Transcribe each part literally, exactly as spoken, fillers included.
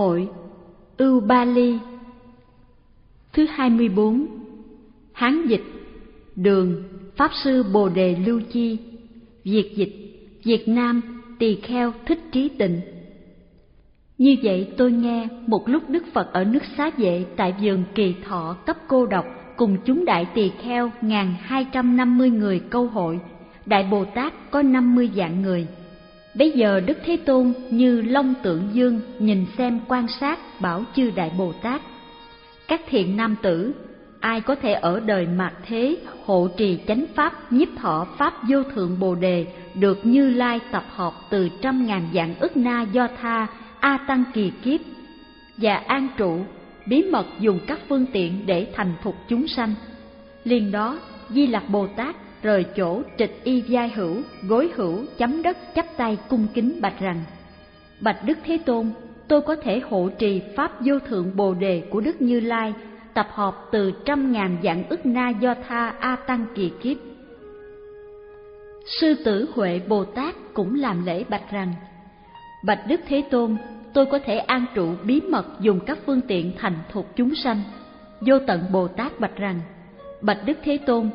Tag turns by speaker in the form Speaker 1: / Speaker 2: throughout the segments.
Speaker 1: hội Ưu Ba Ly. Thứ hai mươi bốn. Hán dịch Đường Pháp sư Bồ Đề Lưu Chi. Việt dịch Việt Nam Tỳ Kheo Thích Trí Tịnh. Như vậy tôi nghe một lúc Đức Phật ở nước Xá Vệ tại vườn Kỳ Thọ cấp cô độc cùng chúng đại tỳ kheo ngàn hai trăm năm mươi người câu hội. Đại Bồ Tát có năm mươi vạn người. Bấy giờ Đức Thế Tôn như Long Tượng Dương nhìn xem quan sát, bảo chư Đại Bồ Tát: các thiện nam tử, ai có thể ở đời mạt thế hộ trì chánh pháp, nhiếp thọ pháp vô thượng Bồ Đề, được Như Lai tập hợp từ trăm ngàn vạn ức na do tha a tăng kỳ kiếp, và an trụ bí mật dùng các phương tiện để thành thục chúng sanh. Liền đó Di Lặc Bồ Tát rời chỗ trịch y vai hữu, gối hữu, chấm đất chắp tay cung kính bạch rằng: bạch Đức Thế Tôn, tôi có thể hộ trì pháp vô thượng Bồ Đề của Đức Như Lai, tập hợp từ trăm ngàn vạn ức na do tha a tăng kỳ kiếp. Sư Tử Huệ Bồ Tát cũng làm lễ bạch rằng: bạch Đức Thế Tôn, tôi có thể an trụ bí mật dùng các phương tiện thành thục chúng sanh. Vô Tận Bồ Tát bạch rằng: bạch Đức Thế Tôn,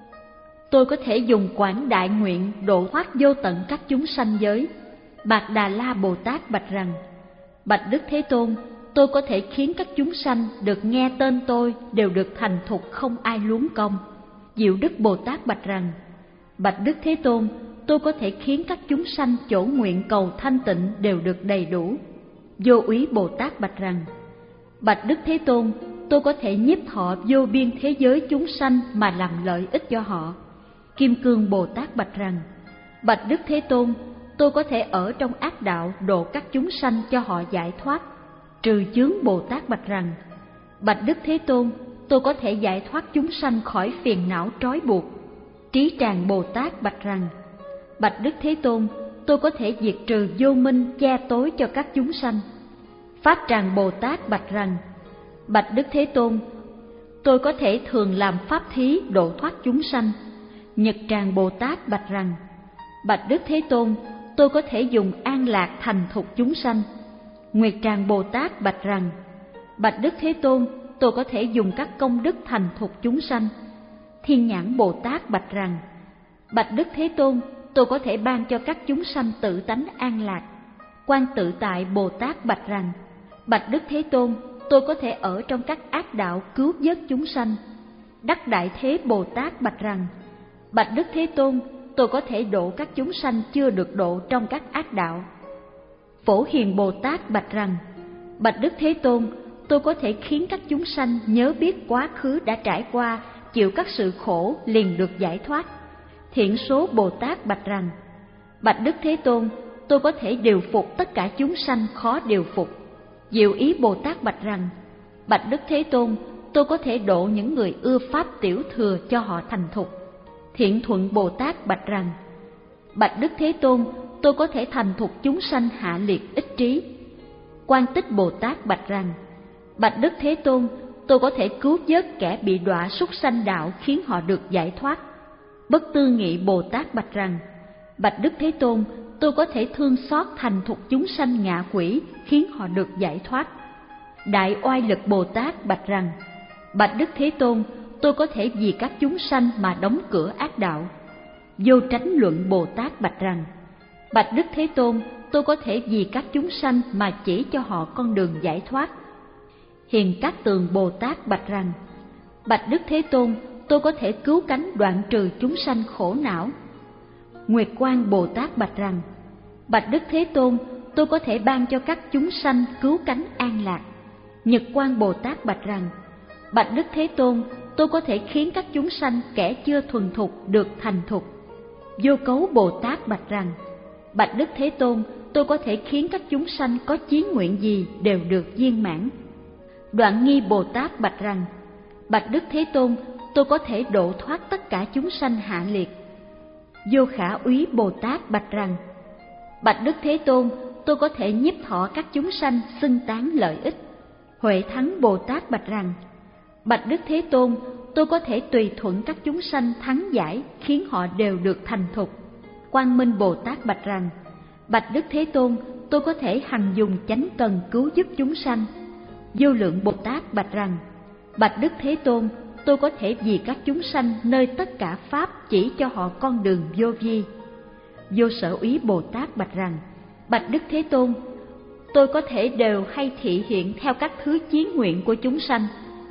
Speaker 1: tôi có thể dùng quảng đại nguyện độ thoát vô tận các chúng sanh giới. Bạc Đà La Bồ Tát bạch rằng: bạch Đức Thế Tôn, tôi có thể khiến các chúng sanh được nghe tên tôi đều được thành thục, không ai luống công. Diệu Đức Bồ Tát bạch rằng: bạch Đức Thế Tôn, tôi có thể khiến các chúng sanh chỗ nguyện cầu thanh tịnh đều được đầy đủ. Vô Úy Bồ Tát bạch rằng: bạch Đức Thế Tôn, tôi có thể nhiếp thọ vô biên thế giới chúng sanh mà làm lợi ích cho họ. Kim Cương Bồ Tát bạch rằng: bạch Đức Thế Tôn, tôi có thể ở trong ác đạo độ các chúng sanh cho họ giải thoát. Trừ chướng Bồ Tát bạch rằng: bạch Đức Thế Tôn, tôi có thể giải thoát chúng sanh khỏi phiền não trói buộc. Trí Tràng Bồ Tát bạch rằng: bạch Đức Thế Tôn, tôi có thể diệt trừ vô minh che tối cho các chúng sanh. Pháp Tràng Bồ Tát bạch rằng: bạch Đức Thế Tôn, tôi có thể thường làm pháp thí độ thoát chúng sanh. Nhật Tràng Bồ Tát bạch rằng: bạch Đức Thế Tôn, tôi có thể dùng an lạc thành thục chúng sanh. Nguyệt Tràng Bồ Tát bạch rằng: bạch Đức Thế Tôn, tôi có thể dùng các công đức thành thục chúng sanh. Thiên Nhãn Bồ Tát bạch rằng: bạch Đức Thế Tôn, tôi có thể ban cho các chúng sanh tự tánh an lạc. Quan Tự Tại Bồ Tát bạch rằng: bạch Đức Thế Tôn, tôi có thể ở trong các ác đạo cứu vớt chúng sanh. Đắc Đại Thế Bồ Tát bạch rằng: bạch Đức Thế Tôn, tôi có thể độ các chúng sanh chưa được độ trong các ác đạo. Phổ Hiền Bồ Tát bạch rằng: bạch Đức Thế Tôn, tôi có thể khiến các chúng sanh nhớ biết quá khứ đã trải qua, chịu các sự khổ liền được giải thoát. Thiện Số Bồ Tát bạch rằng: bạch Đức Thế Tôn, tôi có thể điều phục tất cả chúng sanh khó điều phục. Diệu Ý Bồ Tát bạch rằng: bạch Đức Thế Tôn, tôi có thể độ những người ưa pháp tiểu thừa cho họ thành thục. Thiện Thuận Bồ Tát bạch rằng: bạch Đức Thế Tôn, tôi có thể thành thục chúng sanh hạ liệt ích trí. Quan Tích Bồ Tát bạch rằng: bạch Đức Thế Tôn, tôi có thể cứu vớt kẻ bị đọa súc sanh đạo khiến họ được giải thoát. Bất Tư Nghị Bồ Tát bạch rằng: bạch Đức Thế Tôn, tôi có thể thương xót thành thục chúng sanh ngạ quỷ khiến họ được giải thoát. Đại Oai Lực Bồ Tát bạch rằng: bạch Đức Thế Tôn, tôi có thể vì các chúng sanh mà đóng cửa ác đạo. Vô Tránh Luận Bồ Tát bạch rằng: bạch Đức Thế Tôn, tôi có thể vì các chúng sanh mà chỉ cho họ con đường giải thoát. Hiền Cát Tường Bồ Tát bạch rằng: bạch Đức Thế Tôn, tôi có thể cứu cánh đoạn trừ chúng sanh khổ não. Nguyệt Quang Bồ Tát bạch rằng: bạch Đức Thế Tôn, tôi có thể ban cho các chúng sanh cứu cánh an lạc. Nhật Quang Bồ Tát bạch rằng: bạch Đức Thế Tôn, tôi có thể khiến các chúng sanh kẻ chưa thuần thục được thành thục. Vô Cấu Bồ Tát bạch rằng: bạch Đức Thế Tôn, tôi có thể khiến các chúng sanh có chí nguyện gì đều được viên mãn. Đoạn Nghi Bồ Tát bạch rằng: bạch Đức Thế Tôn, tôi có thể độ thoát tất cả chúng sanh hạ liệt. Vô Khả Úy Bồ Tát bạch rằng: bạch Đức Thế Tôn, tôi có thể nhiếp thọ các chúng sanh xưng tán lợi ích. Huệ Thắng Bồ Tát bạch rằng: bạch Đức Thế Tôn, tôi có thể tùy thuận các chúng sanh thắng giải khiến họ đều được thành thục. Quang Minh Bồ Tát bạch rằng: bạch Đức Thế Tôn, tôi có thể hằng dùng chánh cần cứu giúp chúng sanh. Vô Lượng Bồ Tát bạch rằng: Bạch Đức Thế Tôn, tôi có thể vì các chúng sanh nơi tất cả pháp chỉ cho họ con đường vô vi. Vô Sở Úy Bồ Tát bạch rằng: Bạch Đức Thế Tôn, tôi có thể đều hay thị hiện theo các thứ chí nguyện của chúng sanh.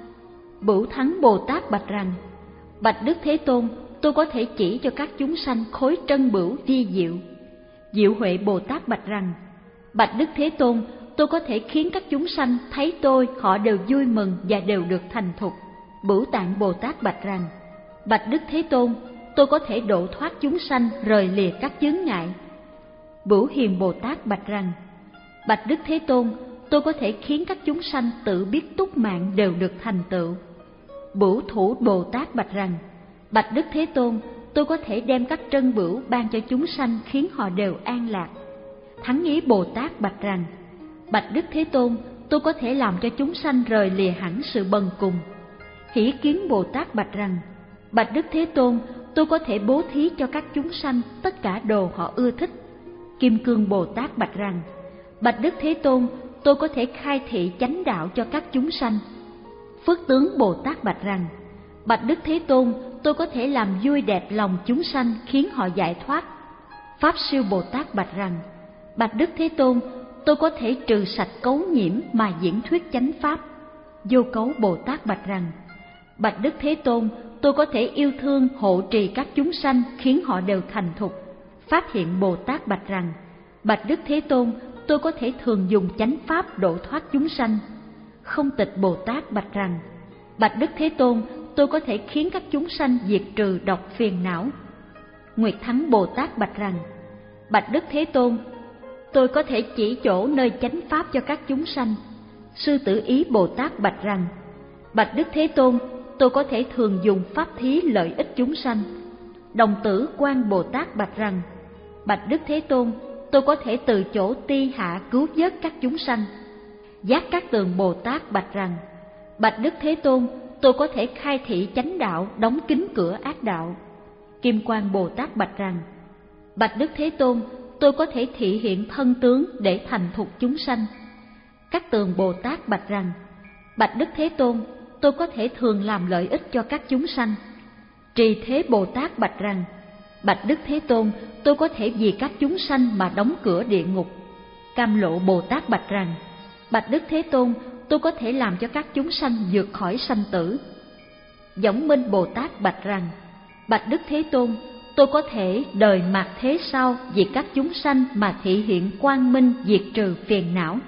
Speaker 1: Bửu Thắng Bồ Tát bạch rằng: Bạch Đức Thế Tôn, tôi có thể chỉ cho các chúng sanh khối trân bửu vi diệu. Diệu Huệ Bồ Tát bạch rằng: Bạch Đức Thế Tôn, tôi có thể khiến các chúng sanh thấy tôi, họ đều vui mừng và đều được thành thục. Bửu Tạng Bồ Tát bạch rằng: Bạch Đức Thế Tôn, tôi có thể độ thoát chúng sanh rời lìa các chướng ngại. Bửu Hiền Bồ Tát bạch rằng: Bạch Đức Thế Tôn, tôi có thể khiến các chúng sanh tự biết túc mạng đều được thành tựu. Bửu Thủ Bồ Tát bạch rằng: Bạch Đức Thế Tôn, tôi có thể đem các trân bửu ban cho chúng sanh khiến họ đều an lạc. Thắng Ý Bồ Tát bạch rằng: Bạch Đức Thế Tôn, tôi có thể làm cho chúng sanh rời lìa hẳn sự bần cùng. Hỷ Kiến Bồ Tát bạch rằng: Bạch Đức Thế Tôn, tôi có thể bố thí cho các chúng sanh tất cả đồ họ ưa thích. Kim Cương Bồ Tát bạch rằng: Bạch Đức Thế Tôn, tôi có thể khai thị chánh đạo cho các chúng sanh. Phước Tướng Bồ Tát bạch rằng: Bạch Đức Thế Tôn, tôi có thể làm vui đẹp lòng chúng sanh khiến họ giải thoát. Pháp Siêu Bồ Tát bạch rằng: Bạch Đức Thế Tôn, tôi có thể trừ sạch cấu nhiễm mà diễn thuyết chánh pháp. Vô Cấu Bồ Tát bạch rằng: Bạch Đức Thế Tôn, tôi có thể yêu thương hộ trì các chúng sanh khiến họ đều thành thục. Pháp Hiện Bồ Tát bạch rằng: Bạch Đức Thế Tôn, tôi có thể thường dùng chánh pháp độ thoát chúng sanh. Không Tịch Bồ Tát bạch rằng: Bạch Đức Thế Tôn, tôi có thể khiến các chúng sanh diệt trừ độc phiền não. Nguyệt Thắng Bồ Tát bạch rằng: Bạch Đức Thế Tôn, tôi có thể chỉ chỗ nơi chánh pháp cho các chúng sanh. Sư Tử Ý Bồ Tát bạch rằng: Bạch Đức Thế Tôn, tôi có thể thường dùng pháp thí lợi ích chúng sanh. Đồng Tử Quan Bồ Tát bạch rằng: Bạch Đức Thế Tôn, tôi có thể từ chỗ ti hạ cứu vớt các chúng sanh. Giác Cát Tường Bồ Tát bạch rằng: Bạch Đức Thế Tôn, tôi có thể khai thị chánh đạo, đóng kín cửa ác đạo. Kim Quang Bồ Tát bạch rằng: Bạch Đức Thế Tôn, tôi có thể thị hiện thân tướng để thành thục chúng sanh. Cát Tường Bồ Tát bạch rằng: Bạch Đức Thế Tôn, tôi có thể thường làm lợi ích cho các chúng sanh. Trì Thế Bồ Tát bạch rằng: Bạch Đức Thế Tôn, tôi có thể vì các chúng sanh mà đóng cửa địa ngục. Cam Lộ Bồ Tát bạch rằng: Bạch Đức Thế Tôn, tôi có thể làm cho các chúng sanh vượt khỏi sanh tử. Võng Minh Bồ Tát bạch rằng: Bạch Đức Thế Tôn, tôi có thể đời mạt thế sau vì các chúng sanh mà thị hiện quang minh diệt trừ phiền não.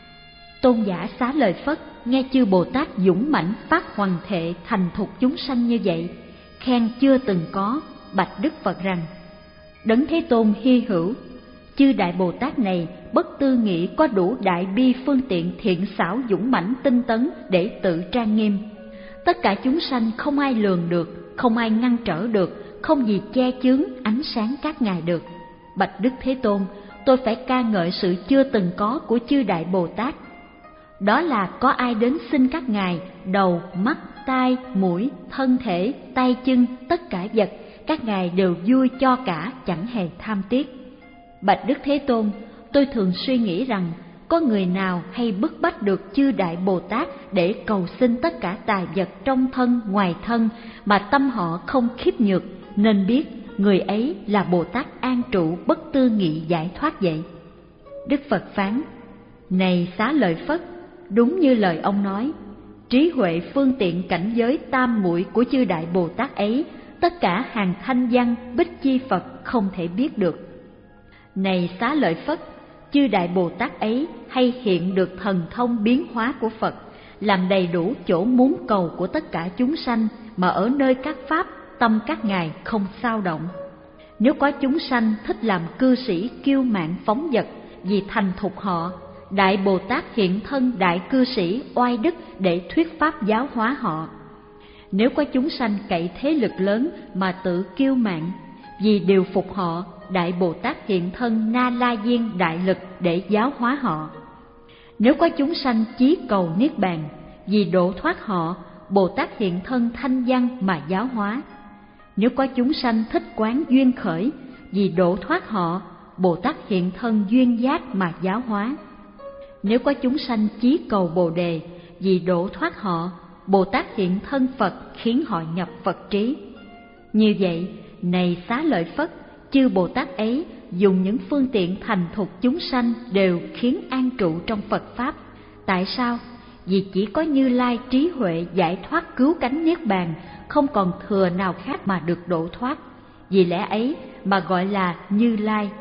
Speaker 1: Tôn giả Xá Lợi Phất nghe chư Bồ Tát dũng mãnh phát hoằng thệ thành thục chúng sanh như vậy, khen chưa từng có, bạch Đức Phật rằng: Đấng Thế Tôn hy hữu, chư Đại Bồ Tát này bất tư nghị có đủ đại bi phương tiện thiện xảo dũng mãnh tinh tấn để tự trang nghiêm. Tất cả chúng sanh không ai lường được, không ai ngăn trở được, không gì che chướng ánh sáng các ngài được. Bạch Đức Thế Tôn, tôi phải ca ngợi sự chưa từng có của chư Đại Bồ Tát. Đó là có ai đến xin các ngài đầu, mắt, tai, mũi, thân thể, tay chân, tất cả vật, các ngài đều vui cho cả, chẳng hề tham tiếc. Bạch Đức Thế Tôn, tôi thường suy nghĩ rằng có người nào hay bức bách được chư Đại Bồ Tát để cầu xin tất cả tài vật trong thân, ngoài thân mà tâm họ không khiếp nhược, nên biết người ấy là Bồ Tát an trụ bất tư nghị giải thoát vậy. Đức Phật phán: Này Xá Lợi Phất, đúng như lời ông nói, trí huệ phương tiện cảnh giới tam muội của chư Đại Bồ Tát ấy, tất cả hàng thanh văn bích chi Phật không thể biết được. Này Xá Lợi Phất, chư Đại Bồ Tát ấy hay hiện được thần thông biến hóa của Phật, làm đầy đủ chỗ muốn cầu của tất cả chúng sanh, mà ở nơi các pháp tâm các ngài không xao động. Nếu có chúng sanh thích làm cư sĩ kiêu mạn phóng dật, vì thành thục họ, Đại Bồ Tát hiện thân đại cư sĩ oai đức để thuyết pháp giáo hóa họ. Nếu có chúng sanh cậy thế lực lớn mà tự kiêu mạn, vì điều phục họ, Đại Bồ Tát hiện thân Na La Diên đại lực để giáo hóa họ. Nếu có chúng sanh chí cầu niết bàn, vì độ thoát họ, Bồ Tát hiện thân Thanh Văn mà giáo hóa. Nếu có chúng sanh thích quán duyên khởi, vì độ thoát họ, Bồ Tát hiện thân duyên giác mà giáo hóa. Nếu có chúng sanh chí cầu Bồ đề, vì độ thoát họ, Bồ Tát hiện thân Phật khiến họ nhập Phật trí. Như vậy, này Xá Lợi Phất, chư Bồ Tát ấy dùng những phương tiện thành thục chúng sanh đều khiến an trụ trong Phật Pháp. Tại sao? Vì chỉ có Như Lai trí huệ giải thoát cứu cánh niết bàn, không còn thừa nào khác mà được độ thoát. Vì lẽ ấy mà gọi là Như Lai.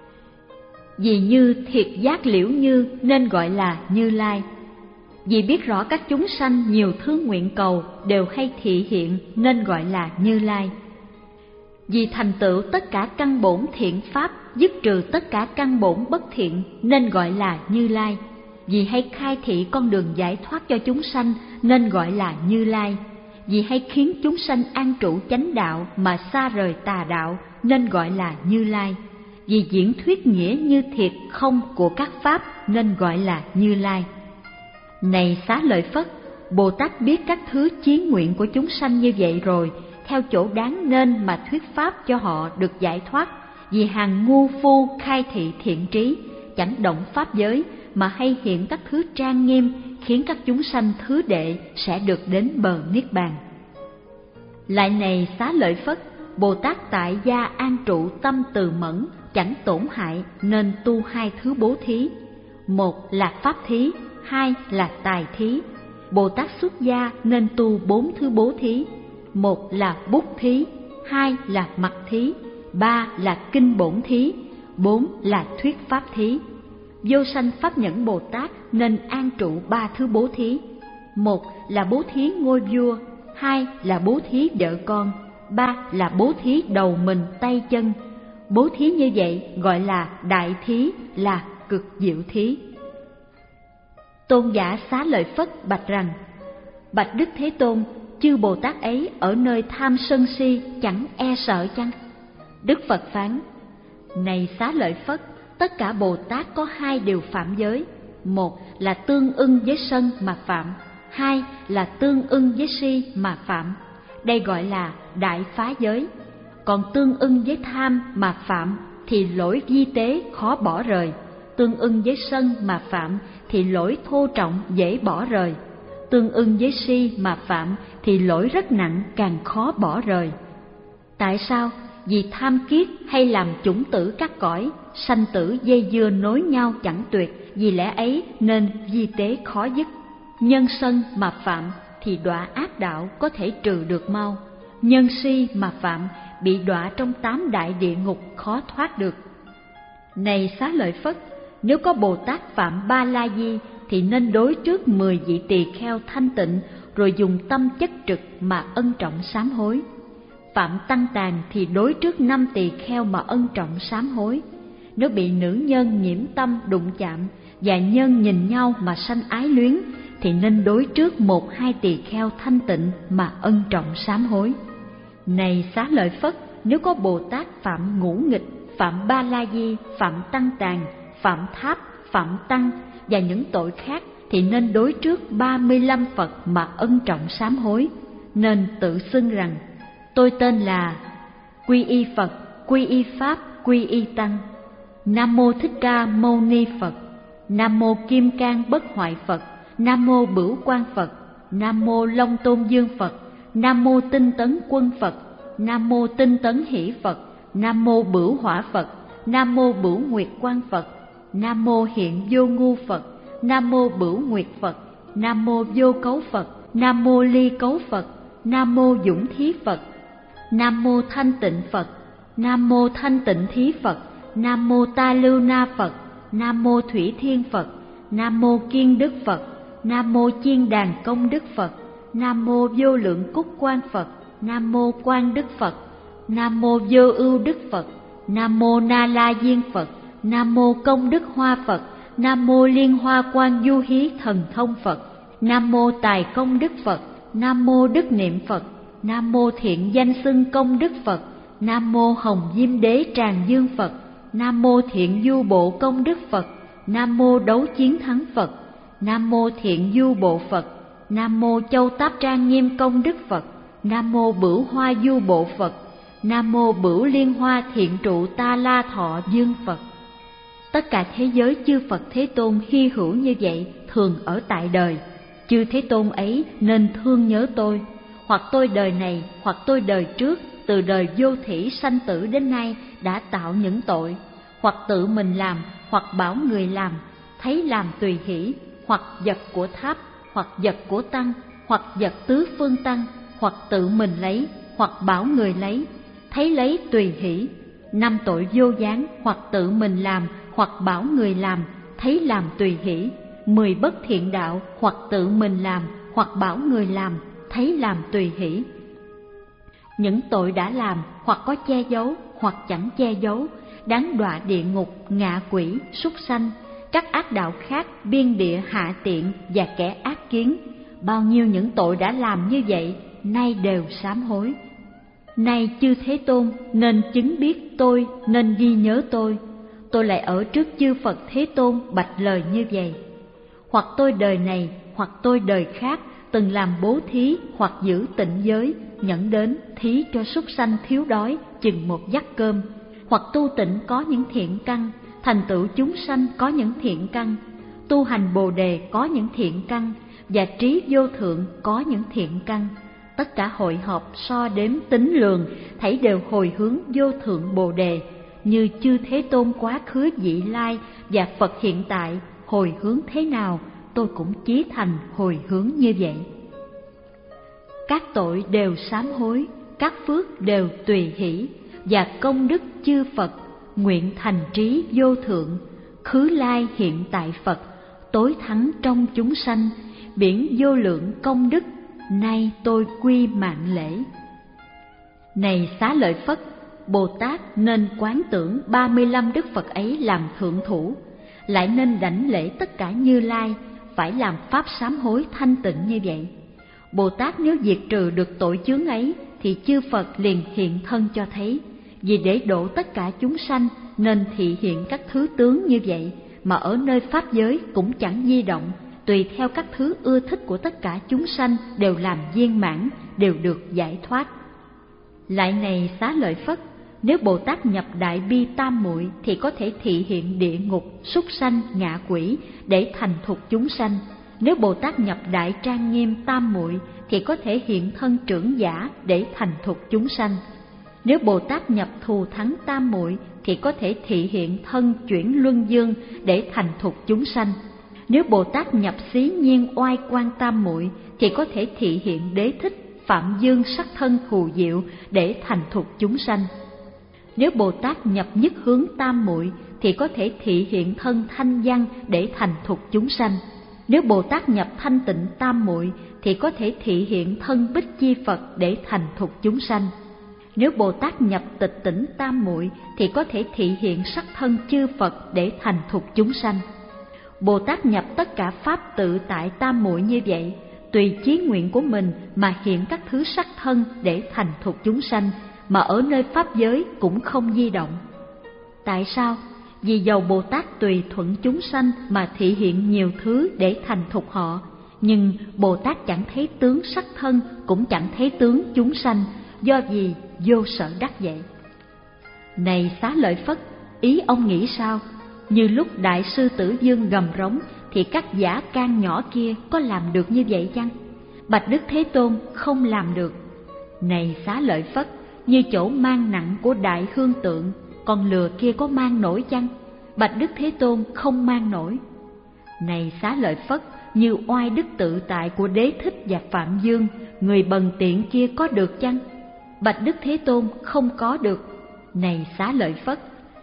Speaker 1: Vì như thiệt giác liễu như nên gọi là Như Lai. Vì biết rõ các chúng sanh nhiều thương nguyện cầu đều hay thị hiện nên gọi là Như Lai. Vì thành tựu tất cả căn bổn thiện pháp, dứt trừ tất cả căn bổn bất thiện nên gọi là Như Lai. Vì hay khai thị con đường giải thoát cho chúng sanh nên gọi là Như Lai. Vì hay khiến chúng sanh an trụ chánh đạo mà xa rời tà đạo nên gọi là Như Lai. Vì diễn thuyết nghĩa như thiệt không của các pháp nên gọi là Như Lai. Này Xá Lợi Phất, Bồ Tát biết các thứ chí nguyện của chúng sanh như vậy rồi, theo chỗ đáng nên mà thuyết pháp cho họ được giải thoát. Vì hàng ngu phu khai thị thiện trí, chẳng động pháp giới, mà hay hiện các thứ trang nghiêm, khiến các chúng sanh thứ đệ sẽ được đến bờ niết bàn. Lại này Xá Lợi Phất, Bồ Tát tại gia an trụ tâm từ mẫn, chẳng tổn hại nên tu hai thứ bố thí. Một là pháp thí, hai là tài thí. Bồ Tát xuất gia nên tu bốn thứ bố thí. Một là bút thí, hai là mặc thí, ba là kinh bổn thí, bốn là thuyết pháp thí. Vô sanh pháp nhẫn Bồ Tát nên an trụ ba thứ bố thí. Một là bố thí ngôi vua, hai là bố thí vợ con, ba là bố thí đầu mình tay chân. Bố thí như vậy gọi là đại thí, là cực diệu thí. Tôn giả Xá Lợi Phất bạch rằng: Bạch Đức Thế Tôn, chư Bồ Tát ấy ở nơi tham sân si chẳng e sợ chăng? Đức Phật phán: Này Xá Lợi Phất, tất cả Bồ Tát có hai điều phạm giới. Một là tương ưng với sân mà phạm, hai là tương ưng với si mà phạm. Đây gọi là đại phá giới. Còn tương ưng với tham mà phạm thì lỗi vi tế khó bỏ rời. Tương ưng với sân mà phạm thì lỗi thô trọng dễ bỏ rời. Tương ưng với si mà phạm thì lỗi rất nặng càng khó bỏ rời. Tại sao? Vì tham kiết hay làm chủng tử các cõi, sanh tử dây dưa nối nhau chẳng tuyệt, vì lẽ ấy nên vi tế khó dứt. Nhân sân mà phạm thì đọa ác đạo có thể trừ được mau. Nhân si mà phạm bị đọa trong tám đại địa ngục khó thoát được. Này Xá Lợi Phất, nếu có Bồ Tát phạm Ba La Di thì nên đối trước mười vị tỳ kheo thanh tịnh, rồi dùng tâm chất trực mà ân trọng sám hối. Phạm Tăng Tàn thì đối trước năm tỳ kheo mà ân trọng sám hối. Nếu bị nữ nhân nhiễm tâm đụng chạm và nhân nhìn nhau mà sanh ái luyến thì nên đối trước một hai tỳ kheo thanh tịnh mà ân trọng sám hối. Này Xá Lợi Phất, nếu có Bồ Tát phạm Ngũ Nghịch, phạm Ba La Di, phạm Tăng Tàn, phạm Tháp, phạm Tăng và những tội khác thì nên đối trước ba mươi lăm Phật mà ân trọng sám hối. Nên tự xưng rằng: Tôi tên là Quy Y Phật, Quy Y Pháp, Quy Y Tăng. Nam mô Thích Ca Mâu Ni Phật. Nam mô Kim Cang Bất Hoại Phật. Nam mô Bửu Quang Phật. Nam mô Long Tôn Dương Phật. Nam mô Tinh Tấn Quân Phật. Nam mô Tinh Tấn Hỷ Phật. Nam mô Bửu Hỏa Phật. Nam mô Bửu Nguyệt Quang Phật. Nam mô Hiện Vô Ngu Phật. Nam mô Bửu Nguyệt Phật. Nam mô Vô Cấu Phật. Nam mô Ly Cấu Phật. Nam mô Dũng Thí Phật. Nam mô Thanh Tịnh Phật. Nam mô Thanh Tịnh Thí Phật. Nam mô Ta Lưu Na Phật. Nam mô Thủy Thiên Phật. Nam mô Kiên Đức Phật. Nam mô Chiên Đàn Công Đức Phật. Nam mô Vô Lượng Cúc Quang Phật. Nam mô Quang Đức Phật. Nam mô Vô Ưu Đức Phật. Nam mô Na La Diên Phật. Nam mô Công Đức Hoa Phật. Nam mô Liên Hoa Quan Du Hí Thần Thông Phật. Nam mô Tài Công Đức Phật. Nam mô Đức Niệm Phật. Nam mô Thiện Danh Xưng Công Đức Phật. Nam mô Hồng Diêm Đế Tràng Dương Phật. Nam mô Thiện Du Bộ Công Đức Phật. Nam mô Đấu Chiến Thắng Phật. Nam mô Thiện Du Bộ Phật. Nam mô Châu Táp Trang Nghiêm Công Đức Phật. Nam mô Bửu Hoa Du Bộ Phật. Nam mô Bửu Liên Hoa Thiện Trụ Ta La Thọ Dương Phật. Tất cả thế giới chư Phật Thế Tôn hy hữu như vậy thường ở tại đời. Chư Thế Tôn ấy nên thương nhớ tôi, hoặc tôi đời này, hoặc tôi đời trước, từ đời vô thỉ sanh tử đến nay đã tạo những tội, hoặc tự mình làm, hoặc bảo người làm, thấy làm tùy hỷ, hoặc vật của tháp, hoặc vật của tăng, hoặc vật tứ phương tăng, hoặc tự mình lấy, hoặc bảo người lấy, thấy lấy tùy hỷ. Năm tội vô gián, hoặc tự mình làm, hoặc bảo người làm, thấy làm tùy hỷ. Mười bất thiện đạo, hoặc tự mình làm, hoặc bảo người làm, thấy làm tùy hỷ. Những tội đã làm, hoặc có che giấu, hoặc chẳng che giấu, đáng đọa địa ngục, ngạ quỷ, súc sanh, các ác đạo khác, biên địa hạ tiện và kẻ ác kiến. Bao nhiêu những tội đã làm như vậy, nay đều sám hối. Nay chư Thế Tôn nên chứng biết tôi, nên ghi nhớ tôi. Tôi lại ở trước chư Phật Thế Tôn bạch lời như vậy. Hoặc tôi đời này, hoặc tôi đời khác, từng làm bố thí, hoặc giữ tịnh giới, nhẫn đến thí cho súc sanh thiếu đói chừng một vắt cơm, hoặc tu tịnh có những thiện căn, thành tựu chúng sanh có những thiện căn, tu hành Bồ đề có những thiện căn, và trí vô thượng có những thiện căn. Tất cả hội họp so đếm tính lường, thảy đều hồi hướng vô thượng Bồ đề, như chư Thế Tôn quá khứ vị lai và Phật hiện tại hồi hướng thế nào, tôi cũng chí thành hồi hướng như vậy. Các tội đều sám hối, các phước đều tùy hỷ, và công đức chư Phật nguyện thành trí vô thượng, khứ lai hiện tại Phật, tối thắng trong chúng sanh, biển vô lượng công đức, nay tôi quy mạng lễ. Này Xá Lợi Phất, Bồ Tát nên quán tưởng ba mươi lăm đức Phật ấy làm thượng thủ, lại nên đảnh lễ tất cả Như Lai, phải làm pháp sám hối thanh tịnh như vậy. Bồ Tát nếu diệt trừ được tội chướng ấy, thì chư Phật liền hiện thân cho thấy. Vì để độ tất cả chúng sanh nên thị hiện các thứ tướng như vậy, mà ở nơi pháp giới cũng chẳng di động, tùy theo các thứ ưa thích của tất cả chúng sanh đều làm viên mãn, đều được giải thoát. Lại này Xá Lợi Phất, nếu Bồ Tát nhập đại bi tam muội thì có thể thị hiện địa ngục, súc sanh, ngạ quỷ để thành thục chúng sanh. Nếu Bồ Tát nhập đại trang nghiêm tam muội thì có thể hiện thân trưởng giả để thành thục chúng sanh. Nếu Bồ Tát nhập thù thắng tam muội thì có thể thị hiện thân chuyển luân dương để thành thục chúng sanh. Nếu Bồ Tát nhập xí nhiên oai quan tam muội thì có thể thị hiện đế thích phạm dương sắc thân hù diệu để thành thục chúng sanh. Nếu Bồ Tát nhập nhất hướng tam muội thì có thể thị hiện thân thanh văn để thành thục chúng sanh. Nếu Bồ Tát nhập thanh tịnh tam muội thì có thể thị hiện thân bích chi Phật để thành thục chúng sanh. Nếu Bồ Tát nhập tịch tỉnh tam muội thì có thể thị hiện sắc thân chư Phật để thành thục chúng sanh. Bồ Tát nhập tất cả pháp tự tại tam muội như vậy, tùy chí nguyện của mình mà hiện các thứ sắc thân để thành thục chúng sanh, mà ở nơi pháp giới cũng không di động. Tại sao? Vì dầu Bồ Tát tùy thuận chúng sanh mà thị hiện nhiều thứ để thành thục họ, nhưng Bồ Tát chẳng thấy tướng sắc thân, cũng chẳng thấy tướng chúng sanh, do vì vô sở đắc vậy. Này Xá Lợi Phất, ý ông nghĩ sao? Như lúc Đại sư Tử Dương gầm rống thì các giả can nhỏ kia có làm được như vậy chăng? Bạch Đức Thế Tôn không làm được. Này Xá Lợi Phất, như chỗ mang nặng của đại hương tượng, con lừa kia có mang nổi chăng? Bạch Đức Thế Tôn không mang nổi. Này Xá Lợi Phất, như oai đức tự tại của Đế Thích và Phạm Dương, người bần tiện kia có được chăng? Bạch Đức Thế Tôn không có được. Này Xá Lợi Phất,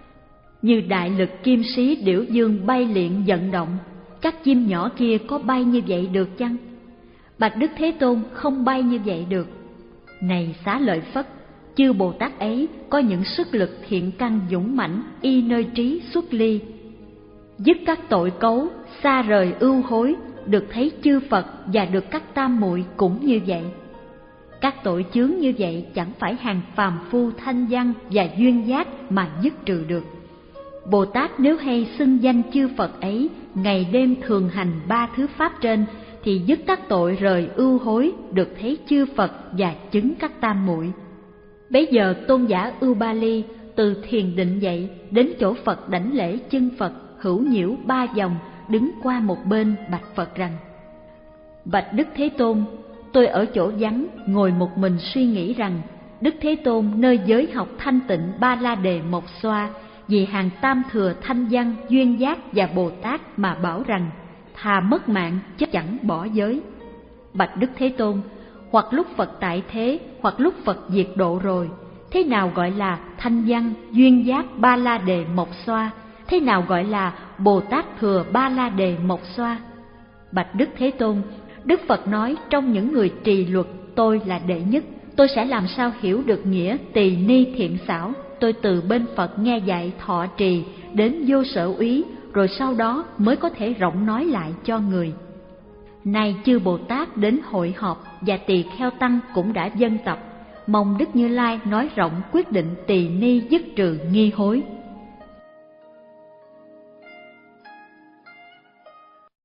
Speaker 1: như đại lực kim sĩ Điểu Dương bay liện vận động, các chim nhỏ kia có bay như vậy được chăng? Bạch Đức Thế Tôn không bay như vậy được. Này Xá Lợi Phất, chư Bồ Tát ấy có những sức lực thiện căn dũng mãnh, y nơi trí xuất ly, dứt các tội cấu, xa rời ưu hối, được thấy chư Phật và được các tam muội cũng như vậy. Các tội chướng như vậy chẳng phải hàng phàm phu thanh văn và duyên giác mà dứt trừ được. Bồ Tát nếu hay xưng danh chư Phật ấy, ngày đêm thường hành ba thứ pháp trên, thì dứt các tội rời ưu hối, được thấy chư Phật và chứng các tam muội. Bấy giờ tôn giả Ưu Ba Li từ thiền định dậy, đến chỗ Phật đảnh lễ chân Phật, hữu nhiễu ba vòng, đứng qua một bên bạch Phật rằng: Bạch Đức Thế Tôn, tôi ở chỗ vắng ngồi một mình suy nghĩ rằng Đức Thế Tôn nơi giới học thanh tịnh Ba La Đề Mộc Xoa vì hàng tam thừa thanh văn, duyên giác và Bồ Tát mà bảo rằng thà mất mạng chứ chẳng bỏ giới. Bạch Đức Thế Tôn, hoặc lúc Phật tại thế, hoặc lúc Phật diệt độ rồi, thế nào gọi là thanh văn, duyên giác Ba La Đề Mộc Xoa? Thế nào gọi là Bồ Tát thừa Ba La Đề Mộc Xoa? Bạch Đức Thế Tôn, Đức Phật nói trong những người trì luật tôi là đệ nhất. Tôi sẽ làm sao hiểu được nghĩa tỳ ni thiện xảo? Tôi từ bên Phật nghe dạy thọ trì đến vô sở úy, rồi sau đó mới có thể rộng nói lại cho người. Nay chư Bồ Tát đến hội họp và tỳ kheo tăng cũng đã dân tập, mong Đức Như Lai nói rộng quyết định tỳ ni dứt trừ nghi hối.